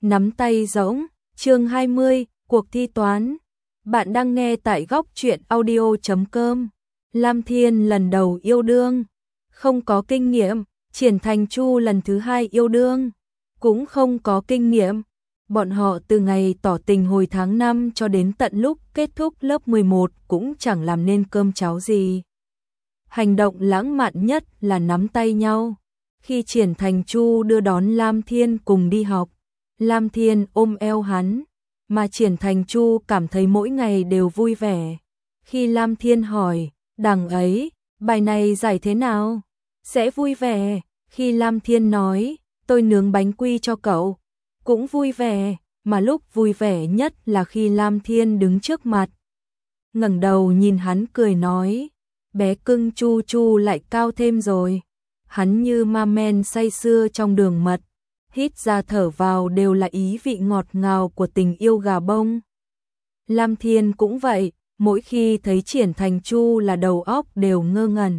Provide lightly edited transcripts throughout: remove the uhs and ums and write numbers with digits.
Nắm tay rỗng, chương 20, cuộc thi toán. Bạn đang nghe tại góc truyện audio.com. Lam Thiên lần đầu yêu đương, không có kinh nghiệm. Triển Thành Chu lần thứ hai yêu đương, cũng không có kinh nghiệm. Bọn họ từ ngày tỏ tình hồi tháng 5 cho đến tận lúc kết thúc lớp 11 cũng chẳng làm nên cơm cháo gì. Hành động lãng mạn nhất là nắm tay nhau. Khi Triển Thành Chu đưa đón Lam Thiên cùng đi học, Lam Thiên ôm eo hắn, mà Triển Thành Chu cảm thấy mỗi ngày đều vui vẻ. Khi Lam Thiên hỏi, đằng ấy, bài này giải thế nào? Sẽ vui vẻ. Khi Lam Thiên nói, tôi nướng bánh quy cho cậu, cũng vui vẻ, mà lúc vui vẻ nhất là khi Lam Thiên đứng trước mặt. Ngẩng đầu nhìn hắn cười nói, bé cưng Chu Chu lại cao thêm rồi. Hắn như ma men say sưa trong đường mật, hít ra thở vào đều là ý vị ngọt ngào của tình yêu gà bông. Lam Thiên cũng vậy, mỗi khi thấy Triển Thành Chu là đầu óc đều ngơ ngẩn,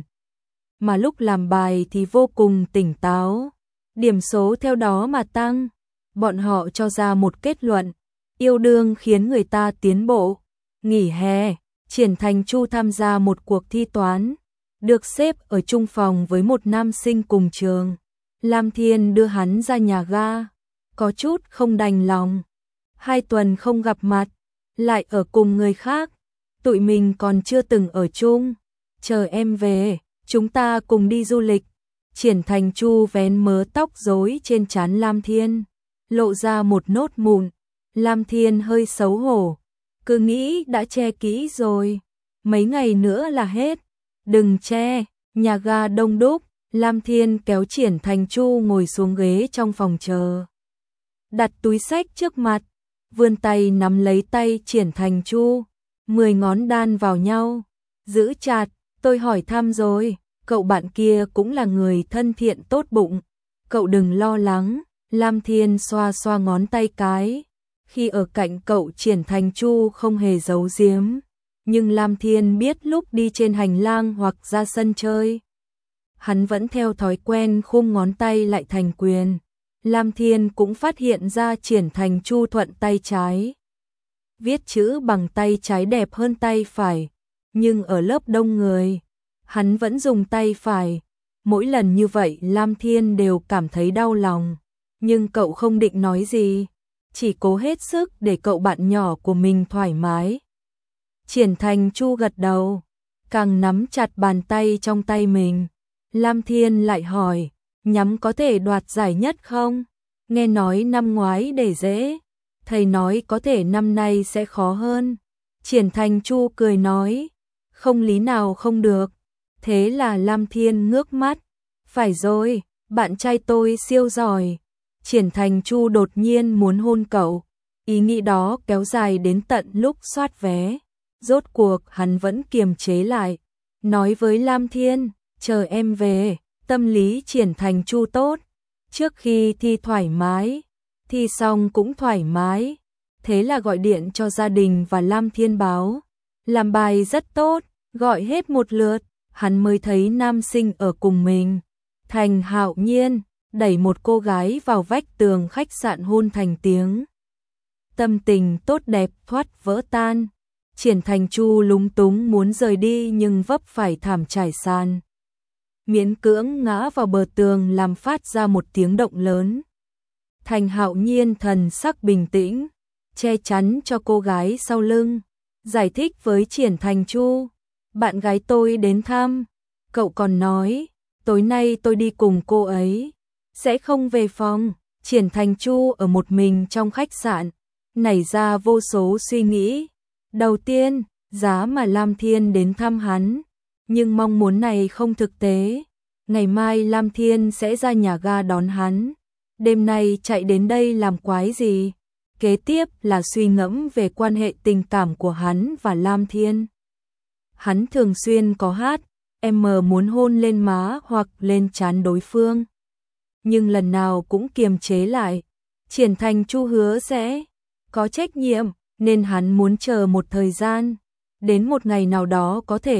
mà lúc làm bài thì vô cùng tỉnh táo, điểm số theo đó mà tăng. Bọn họ cho ra một kết luận, yêu đương khiến người ta tiến bộ. Nghỉ hè, Triển Thành Chu tham gia một cuộc thi toán, được xếp ở chung phòng với một nam sinh cùng trường. Lam Thiên đưa hắn ra nhà ga, có chút không đành lòng. 2 tuần không gặp mặt, lại ở cùng người khác, tụi mình còn chưa từng ở chung. Chờ em về, chúng ta cùng đi du lịch. Triển Thành Chu vén mớ tóc rối trên trán Lam Thiên, lộ ra một nốt mụn. Lam Thiên hơi xấu hổ, cứ nghĩ đã che kỹ rồi, mấy ngày nữa là hết. Đừng che. Nhà ga đông đúc, Lam Thiên kéo Triển Thành Chu ngồi xuống ghế trong phòng chờ, đặt túi xách trước mặt, vươn tay nắm lấy tay Triển Thành Chu, 10 ngón đan vào nhau, giữ chặt. Tôi hỏi thăm rồi, cậu bạn kia cũng là người thân thiện tốt bụng, cậu đừng lo lắng. Lam Thiên xoa xoa ngón tay cái, khi ở cạnh cậu Triển Thành Chu không hề giấu giếm, nhưng Lam Thiên biết lúc đi trên hành lang hoặc ra sân chơi, hắn vẫn theo thói quen khum ngón tay lại thành quyền. Lam Thiên cũng phát hiện ra Triển Thành Chu thuận tay trái, viết chữ bằng tay trái đẹp hơn tay phải, nhưng ở lớp đông người, hắn vẫn dùng tay phải. Mỗi lần như vậy Lam Thiên đều cảm thấy đau lòng, nhưng cậu không định nói gì, chỉ cố hết sức để cậu bạn nhỏ của mình thoải mái. Triển Thành Chu gật đầu, càng nắm chặt bàn tay trong tay mình. Lam Thiên lại hỏi, nhắm có thể đoạt giải nhất không? Nghe nói năm ngoái để dễ, thầy nói có thể năm nay sẽ khó hơn. Triển Thành Chu cười nói, không lý nào không được. Thế là Lam Thiên ngước mắt, phải rồi, bạn trai tôi siêu giỏi. Triển Thành Chu đột nhiên muốn hôn cậu, ý nghĩ đó kéo dài đến tận lúc soát vé. Rốt cuộc hắn vẫn kiềm chế lại, nói với Lam Thiên, chờ em về. Tâm lý Triển Thành Chu tốt, trước khi thi thoải mái, thi xong cũng thoải mái. Thế là gọi điện cho gia đình và Lam Thiên báo, làm bài rất tốt, gọi hết một lượt, hắn mới thấy nam sinh ở cùng mình. Thành Hạo Nhiên đẩy một cô gái vào vách tường khách sạn hôn thành tiếng. Tâm tình tốt đẹp thoát vỡ tan. Triển Thành Chu lúng túng muốn rời đi nhưng vấp phải thảm trải sàn, miễn cưỡng ngã vào bờ tường làm phát ra một tiếng động lớn. Thành Hạo Nhiên thần sắc bình tĩnh, che chắn cho cô gái sau lưng, giải thích với Triển Thành Chu, bạn gái tôi đến thăm, cậu còn nói, tối nay tôi đi cùng cô ấy, sẽ không về phòng. Triển Thành Chu ở một mình trong khách sạn, nảy ra vô số suy nghĩ. Đầu tiên, giá mà Lam Thiên đến thăm hắn, nhưng mong muốn này không thực tế. Ngày mai Lam Thiên sẽ ra nhà ga đón hắn, đêm nay chạy đến đây làm quái gì? Kế tiếp là suy ngẫm về quan hệ tình cảm của hắn và Lam Thiên. Hắn thường xuyên có hát, em muốn hôn lên má hoặc lên trán đối phương, nhưng lần nào cũng kiềm chế lại. Triển Thành Chu hứa sẽ có trách nhiệm, nên hắn muốn chờ một thời gian, đến một ngày nào đó có thể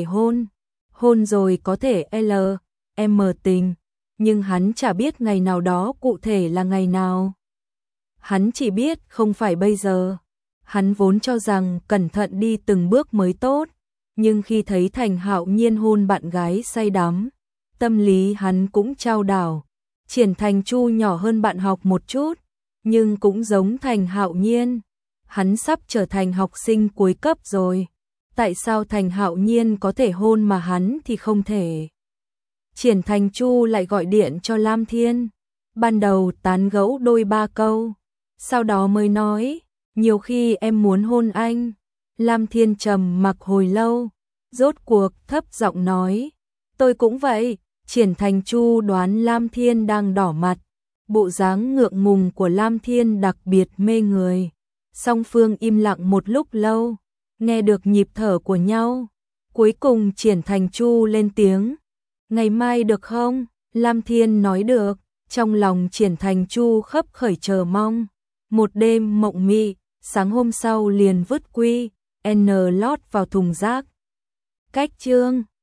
hôn rồi có thể LM tình, nhưng hắn chả biết ngày nào đó cụ thể là ngày nào. Hắn chỉ biết không phải bây giờ. Hắn vốn cho rằng cẩn thận đi từng bước mới tốt, nhưng khi thấy Thành Hạo Nhiên hôn bạn gái say đắm, tâm lý hắn cũng chao đảo. Triển Thành Chu nhỏ hơn bạn học một chút, nhưng cũng giống Thành Hạo Nhiên. Hắn sắp trở thành học sinh cuối cấp rồi. Tại sao Thành Hạo Nhiên có thể hôn mà hắn thì không thể? Triển Thành Chu lại gọi điện cho Lam Thiên. Ban đầu tán gẫu đôi ba câu, sau đó mới nói, nhiều khi em muốn hôn anh. Lam Thiên trầm mặc hồi lâu, rốt cuộc thấp giọng nói, tôi cũng vậy. Triển Thành Chu đoán Lam Thiên đang đỏ mặt, bộ dáng ngượng ngùng của Lam Thiên đặc biệt mê người. Song phương im lặng một lúc lâu, nghe được nhịp thở của nhau. Cuối cùng Triển Thành Chu lên tiếng, ngày mai được không? Lam Thiên nói được, trong lòng Triển Thành Chu khấp khởi chờ mong. Một đêm mộng mị, sáng hôm sau liền vứt quy, N lót vào thùng rác. Cách chương